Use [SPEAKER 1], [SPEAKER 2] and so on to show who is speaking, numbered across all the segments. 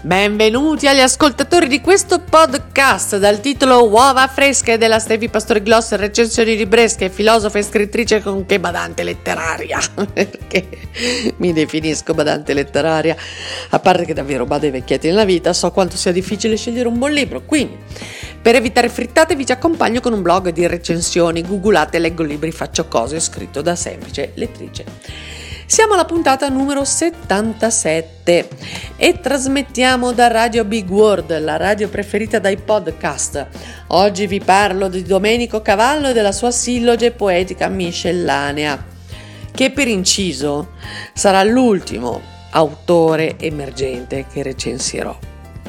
[SPEAKER 1] Benvenuti agli ascoltatori di questo podcast dal titolo Uova fresche della Stefi Pastore Gloss, recensioni libresche, filosofa e scrittrice nonché badante letteraria. Perché mi definisco badante letteraria? A parte che davvero bade vecchietti nella vita, so quanto sia difficile scegliere un buon libro, quindi per evitare frittate vi accompagno con un blog di recensioni, googolate, leggo libri, faccio cose, scritto da semplice lettrice. Siamo alla puntata numero 77 e trasmettiamo da Radio Big World, la radio preferita dai podcast. Oggi vi parlo di Domenico Cavallo e della sua silloge poetica miscellanea, che per inciso sarà l'ultimo autore emergente che recensirò.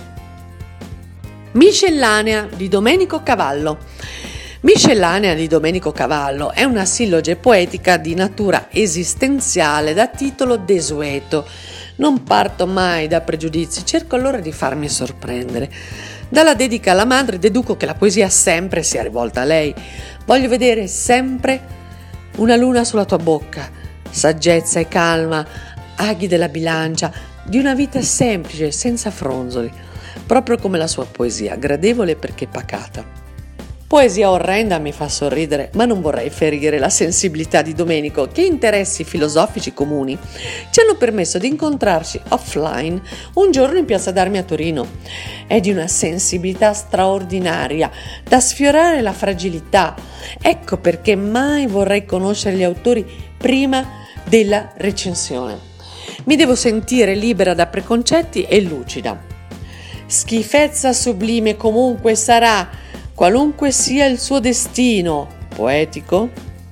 [SPEAKER 1] Miscellanea di Domenico Cavallo. Miscellanea di Domenico Cavallo è una silloge poetica di natura esistenziale da titolo desueto. Non parto mai da pregiudizi, cerco allora di farmi sorprendere. Dalla dedica alla madre deduco che la poesia sempre sia rivolta a lei. Voglio vedere sempre una luna sulla tua bocca, saggezza e calma, aghi della bilancia, di una vita semplice, senza fronzoli, proprio come la sua poesia, gradevole perché pacata. Poesia orrenda mi fa sorridere, ma non vorrei ferire la sensibilità di Domenico, che interessi filosofici comuni ci hanno permesso di incontrarci offline un giorno in piazza d'Armi a Torino. È di una sensibilità straordinaria, da sfiorare la fragilità. Ecco perché mai vorrei conoscere gli autori prima della recensione. Mi devo sentire libera da preconcetti e lucida. Schifezza sublime comunque sarà, qualunque sia il suo destino poetico.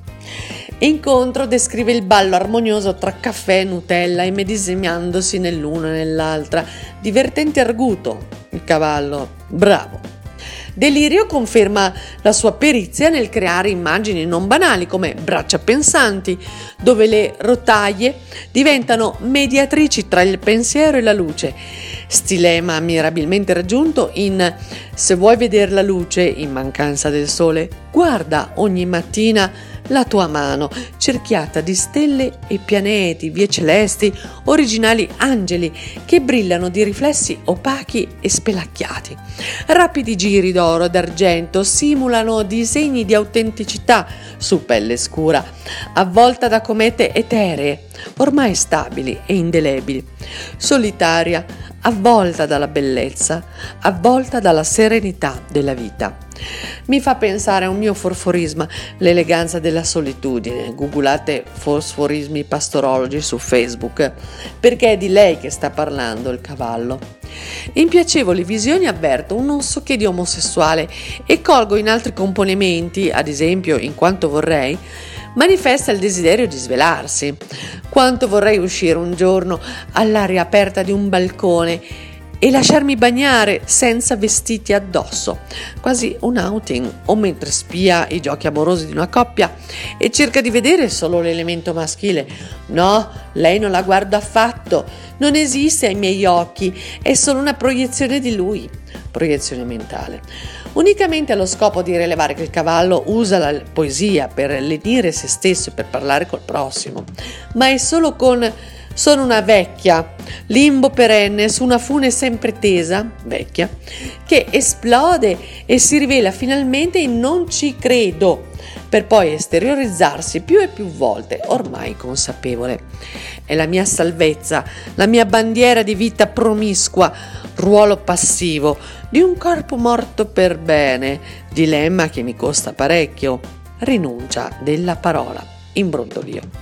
[SPEAKER 1] Incontro descrive il ballo armonioso tra caffè e Nutella, immedesimandosi nell'una e nell'altra. Divertente arguto, il cavallo, bravo. Delirio conferma la sua perizia nel creare immagini non banali come braccia pensanti, dove le rotaie diventano mediatrici tra il pensiero e la luce. Stilema mirabilmente raggiunto in Se vuoi vedere la luce in mancanza del sole, guarda ogni mattina la tua mano, cerchiata di stelle e pianeti, vie celesti, originali angeli che brillano di riflessi opachi e spelacchiati. Rapidi giri d'oro e d'argento simulano disegni di autenticità su pelle scura, avvolta da comete eteree, ormai stabili e indelebili, solitaria, avvolta dalla bellezza, avvolta dalla serenità della vita. Mi fa pensare a un mio forforisma, l'eleganza della solitudine. Googolate fosforismi pastorologi su Facebook, perché è di lei che sta parlando il cavallo. In piacevoli visioni avverto un non so che di omosessuale e colgo in altri componimenti, ad esempio in quanto vorrei, manifesta il desiderio di svelarsi. Quanto vorrei uscire un giorno all'aria aperta di un balcone e lasciarmi bagnare senza vestiti addosso, quasi un outing, o mentre spia i giochi amorosi di una coppia e cerca di vedere solo l'elemento maschile. No, lei non la guardo affatto, non esiste ai miei occhi, è solo una proiezione di lui, proiezione mentale, unicamente allo scopo di rilevare che il cavallo usa la poesia per lenire se stesso e per parlare col prossimo, ma è solo con sono una vecchia, limbo perenne su una fune sempre tesa, vecchia, che esplode e si rivela finalmente in non ci credo, per poi esteriorizzarsi più e più volte, ormai consapevole. È la mia salvezza, la mia bandiera di vita promiscua, ruolo passivo di un corpo morto per bene, dilemma che mi costa parecchio, rinuncia della parola, imbrontolio.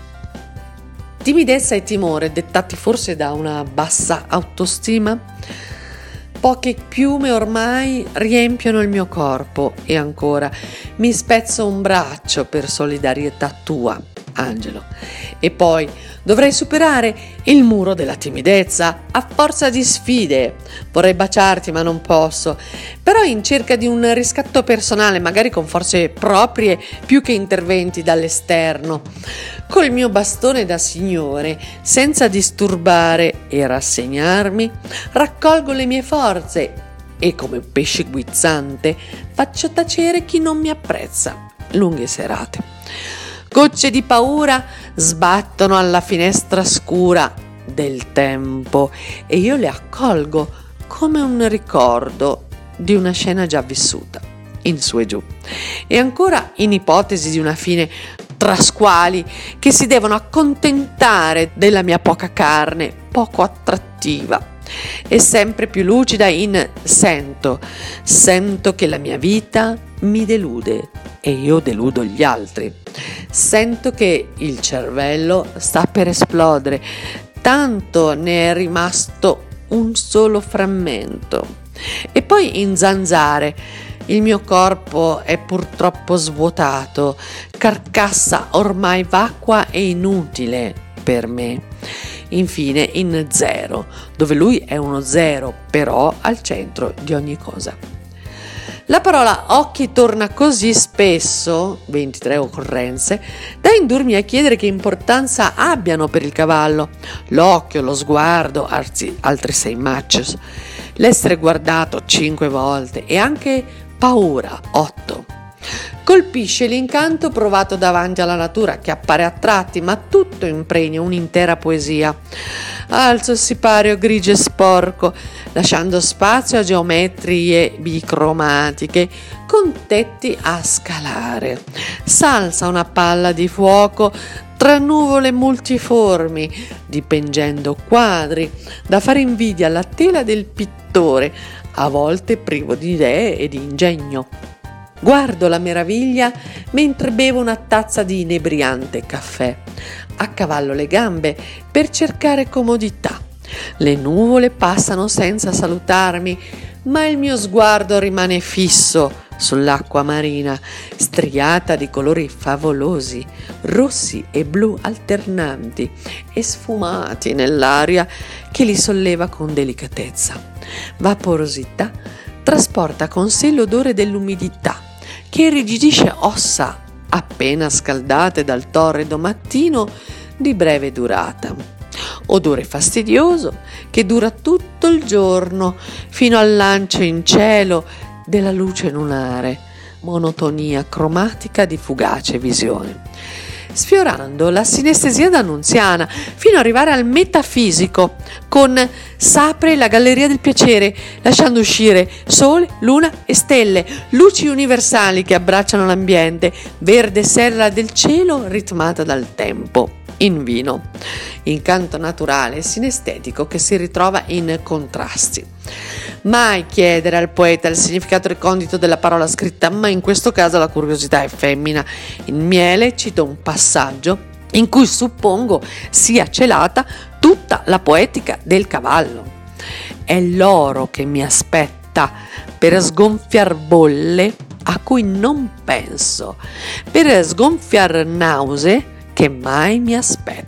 [SPEAKER 1] Timidezza e timore, dettati forse da una bassa autostima? Poche piume ormai riempiono il mio corpo e ancora mi spezzo un braccio per solidarietà tua, Angelo. E poi dovrei superare il muro della timidezza a forza di sfide. Vorrei baciarti ma non posso, però in cerca di un riscatto personale, magari con forze proprie più che interventi dall'esterno. Col mio bastone da signore, senza disturbare e rassegnarmi, raccolgo le mie forze e come un pesce guizzante faccio tacere chi non mi apprezza. Lunghe serate. Gocce di paura sbattono alla finestra scura del tempo e io le accolgo come un ricordo di una scena già vissuta, in su e giù, e ancora in ipotesi di una fine tra squali che si devono accontentare della mia poca carne, poco attrattiva, e sempre più lucida in sento che la mia vita mi delude e io deludo gli altri. Sento che il cervello sta per esplodere, tanto ne è rimasto un solo frammento. E poi in zanzare, il mio corpo è purtroppo svuotato, carcassa ormai vacua e inutile per me. Infine in zero, dove lui è uno zero, però al centro di ogni cosa. La parola occhi torna così spesso, 23 occorrenze, da indurmi a chiedere che importanza abbiano per il cavallo l'occhio, lo sguardo, anzi altri 6 matches, l'essere guardato 5 volte e anche paura 8. Colpisce l'incanto provato davanti alla natura, che appare a tratti, ma tutto impregna un'intera poesia. Alzo il sipario grigio e sporco, lasciando spazio a geometrie bicromatiche con tetti a scalare. S'alza una palla di fuoco tra nuvole multiformi, dipingendo quadri da fare invidia alla tela del pittore, a volte privo di idee e di ingegno. Guardo la meraviglia mentre bevo una tazza di inebriante caffè. Accavallo le gambe per cercare comodità. Le nuvole passano senza salutarmi, ma il mio sguardo rimane fisso sull'acqua marina, striata di colori favolosi, rossi e blu alternanti e sfumati nell'aria che li solleva con delicatezza. Vaporosità trasporta con sé l'odore dell'umidità, che irrigidisce ossa appena scaldate dal torrido mattino di breve durata. Odore fastidioso che dura tutto il giorno fino al lancio in cielo della luce lunare, monotonia cromatica di fugace visione, sfiorando la sinestesia d'annunziana fino ad arrivare al metafisico con s'apre la galleria del piacere, lasciando uscire sole, luna e stelle, luci universali che abbracciano l'ambiente, verde serra del cielo ritmata dal tempo, in vino, incanto naturale e sinestetico che si ritrova in contrasti. Mai chiedere al poeta il significato recondito della parola scritta, ma in questo caso la curiosità è femmina. In Miele cito un passaggio in cui suppongo sia celata tutta la poetica del cavallo. È l'oro che mi aspetta per sgonfiar bolle a cui non penso, per sgonfiar nausee che mai mi aspetto.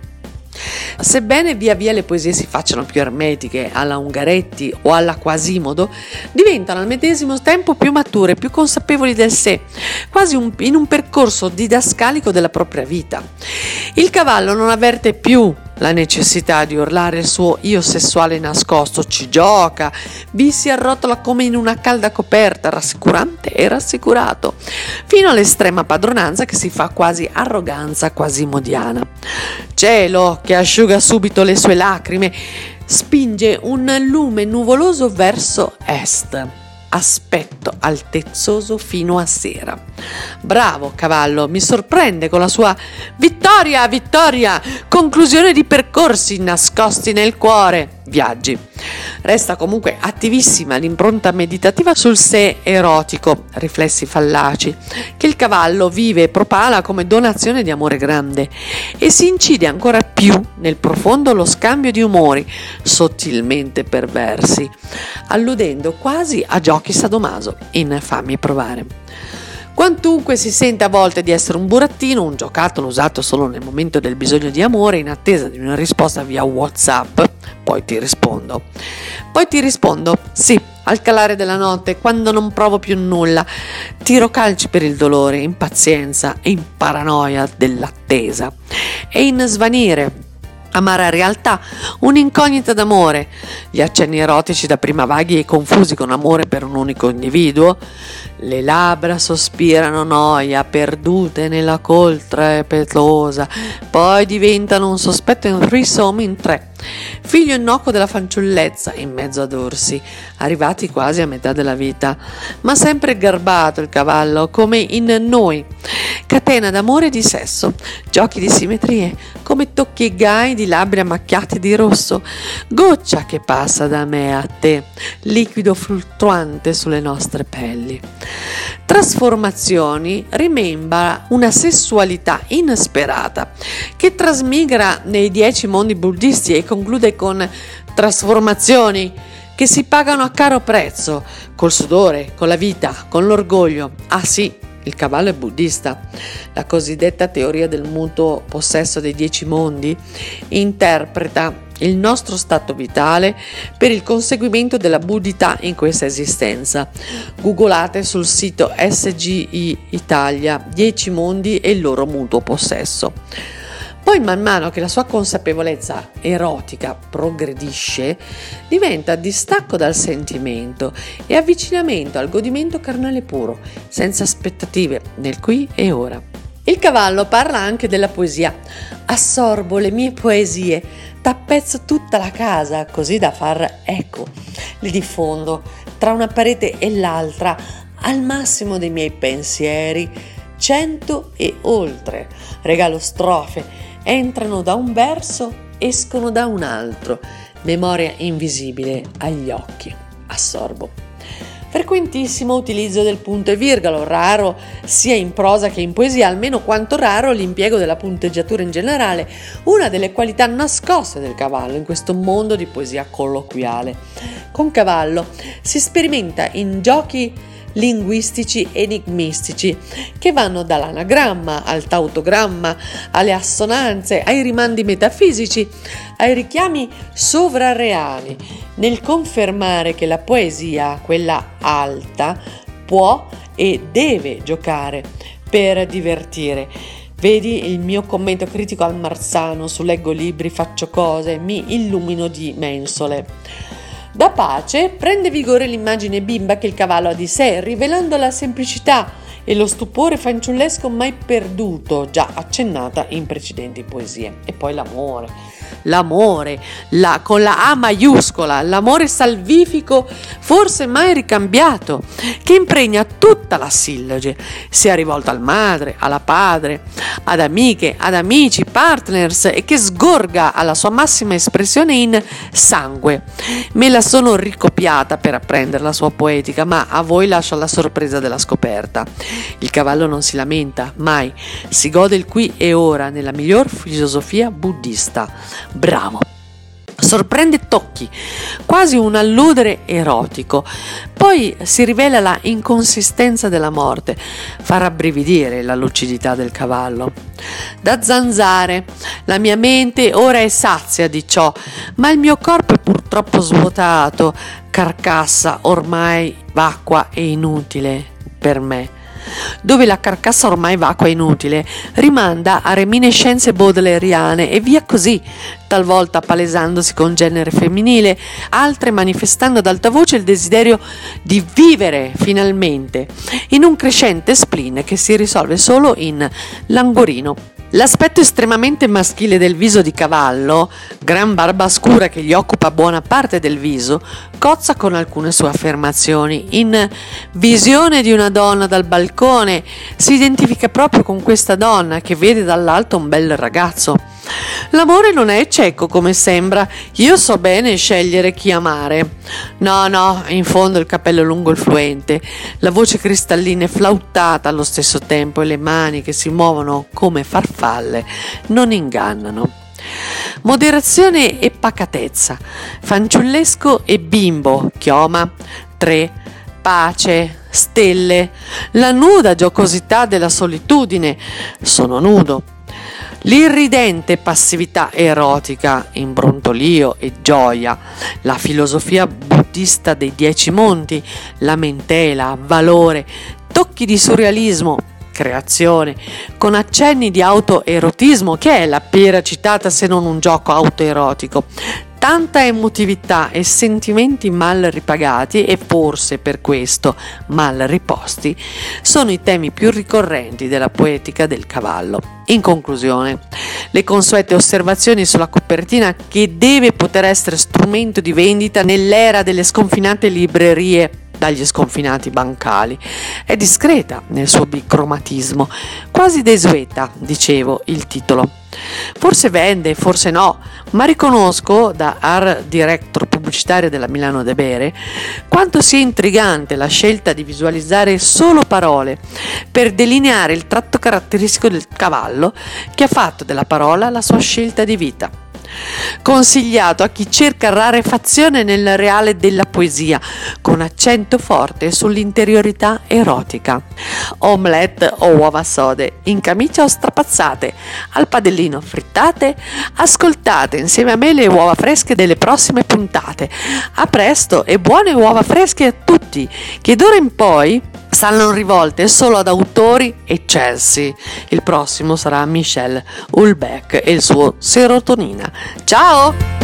[SPEAKER 1] Sebbene via via le poesie si facciano più ermetiche alla Ungaretti o alla Quasimodo, diventano al medesimo tempo più mature, più consapevoli del sé, quasi in un percorso didascalico della propria vita. Il cavallo non avverte più la necessità di urlare il suo io sessuale nascosto, ci gioca, vi si arrotola come in una calda coperta, rassicurante e rassicurato, fino all'estrema padronanza che si fa quasi arroganza quasimodiana. Cielo, che asciuga subito le sue lacrime, spinge un lume nuvoloso verso est. Aspetto altezzoso fino a sera. Bravo cavallo, mi sorprende con la sua vittoria, vittoria, conclusione di percorsi nascosti nel cuore, viaggi. Resta comunque attivissima l'impronta meditativa sul sé erotico, riflessi fallaci, che il cavallo vive e propala come donazione di amore grande, e si incide ancora più nel profondo lo scambio di umori sottilmente perversi, alludendo quasi a giochi sadomaso in Fammi provare. Quantunque si sente a volte di essere un burattino, un giocattolo usato solo nel momento del bisogno di amore in attesa di una risposta via WhatsApp, poi ti rispondo, sì, al calare della notte, quando non provo più nulla, tiro calci per il dolore, impazienza e in paranoia dell'attesa, e in svanire Amara realtà, un'incognita d'amore, gli accenni erotici dapprima vaghi e confusi con amore per un unico individuo, le labbra sospirano noia, perdute nella coltre petosa, poi diventano un sospetto in threesome in 3, figlio innocuo della fanciullezza in mezzo ad orsi, arrivati quasi a metà della vita, ma sempre garbato il cavallo, come in Noi, catena d'amore e di sesso, giochi di simmetrie, come tocchi gai di labbra macchiati di rosso, goccia che passa da me a te, liquido fluttuante sulle nostre pelli. Trasformazioni rimembra una sessualità insperata che trasmigra nei 10 mondi buddisti e conclude con trasformazioni che si pagano a caro prezzo, col sudore, con la vita, con l'orgoglio. Ah sì, il cavallo è buddista. La cosiddetta teoria del mutuo possesso dei 10 mondi interpreta il nostro stato vitale per il conseguimento della buddhità in questa esistenza. Googolate sul sito SGI Italia 10 mondi e il loro mutuo possesso. Poi man mano che la sua consapevolezza erotica progredisce, diventa distacco dal sentimento e avvicinamento al godimento carnale puro, senza aspettative, nel qui e ora. Il cavallo parla anche della poesia. Assorbo le mie poesie, tappezzo tutta la casa così da far eco, li diffondo tra una parete e l'altra al massimo dei miei pensieri, 100 e oltre, regalo strofe, entrano da un verso, escono da un altro, memoria invisibile agli occhi, assorbo. Frequentissimo utilizzo del punto e virgola, raro sia in prosa che in poesia, almeno quanto raro l'impiego della punteggiatura in generale, una delle qualità nascoste del cavallo in questo mondo di poesia colloquiale. Con cavallo si sperimenta in giochi linguistici enigmistici che vanno dall'anagramma al tautogramma, alle assonanze, ai rimandi metafisici, ai richiami sovrarreali, nel confermare che la poesia, quella alta, può e deve giocare per divertire. Vedi il mio commento critico al Marzano su Leggo libri, faccio cose, mi illumino di mensole. Da pace prende vigore l'immagine bimba che il cavallo ha di sé, rivelando la semplicità e lo stupore fanciullesco mai perduto, già accennata in precedenti poesie. E poi l'amore, con la A maiuscola, l'amore salvifico, forse mai ricambiato, che impregna tutta la silloge, sia rivolta al madre, alla padre, ad amiche, ad amici, partners, e che sgorga alla sua massima espressione in sangue. Me la sono ricopiata per apprendere la sua poetica, ma a voi lascio la sorpresa della scoperta. Il cavallo non si lamenta, mai, si gode il qui e ora nella miglior filosofia buddista. Bravo! Sorprende tocchi, quasi un alludere erotico, poi si rivela la inconsistenza della morte, fa rabbrividire la lucidità del cavallo. Da zanzare, la mia mente ora è sazia di ciò, ma il mio corpo è purtroppo svuotato, carcassa ormai vacua e inutile per me. Dove la carcassa ormai vacua e inutile rimanda a reminiscenze baudelairiane e via così, talvolta palesandosi con genere femminile, altre manifestando ad alta voce il desiderio di vivere finalmente, in un crescente spleen che si risolve solo in languorino. L'aspetto estremamente maschile del viso di cavallo, gran barba scura che gli occupa buona parte del viso, cozza con alcune sue affermazioni. In Visione di una donna dal balcone si identifica proprio con questa donna che vede dall'alto un bel ragazzo. L'amore non è cieco come sembra, io so bene scegliere chi amare. No, in fondo il capello lungo il fluente, la voce cristallina e flautata allo stesso tempo e le mani che si muovono come farfalle non ingannano. Moderazione e pacatezza, fanciullesco e bimbo, chioma, 3, pace, stelle, la nuda giocosità della solitudine, sono nudo. L'irridente passività erotica, imbrontolio e gioia, la filosofia buddista dei 10 mondi, lamentela, valore, tocchi di surrealismo, creazione, con accenni di autoerotismo, che è la pera citata se non un gioco autoerotico. Tanta emotività e sentimenti mal ripagati, e forse per questo mal riposti, sono i temi più ricorrenti della poetica del cavallo. In conclusione, le consuete osservazioni sulla copertina, che deve poter essere strumento di vendita nell'era delle sconfinate librerie dagli sconfinati bancali. È discreta nel suo bicromatismo, quasi desueta, dicevo, il titolo. Forse vende, forse no, ma riconosco, da art director pubblicitario della Milano de Bere, quanto sia intrigante la scelta di visualizzare solo parole per delineare il tratto caratteristico del cavallo, che ha fatto della parola la sua scelta di vita. Consigliato a chi cerca rarefazione nel reale della poesia, con accento forte sull'interiorità erotica. Omelette o uova sode, in camicia o strapazzate, al padellino frittate, ascoltate insieme a me le uova fresche delle prossime puntate. A presto e buone uova fresche a tutti, che d'ora in poi saranno rivolte solo ad autori eccelsi. Il prossimo sarà Michel Houellebecq e il suo Serotonina. Ciao!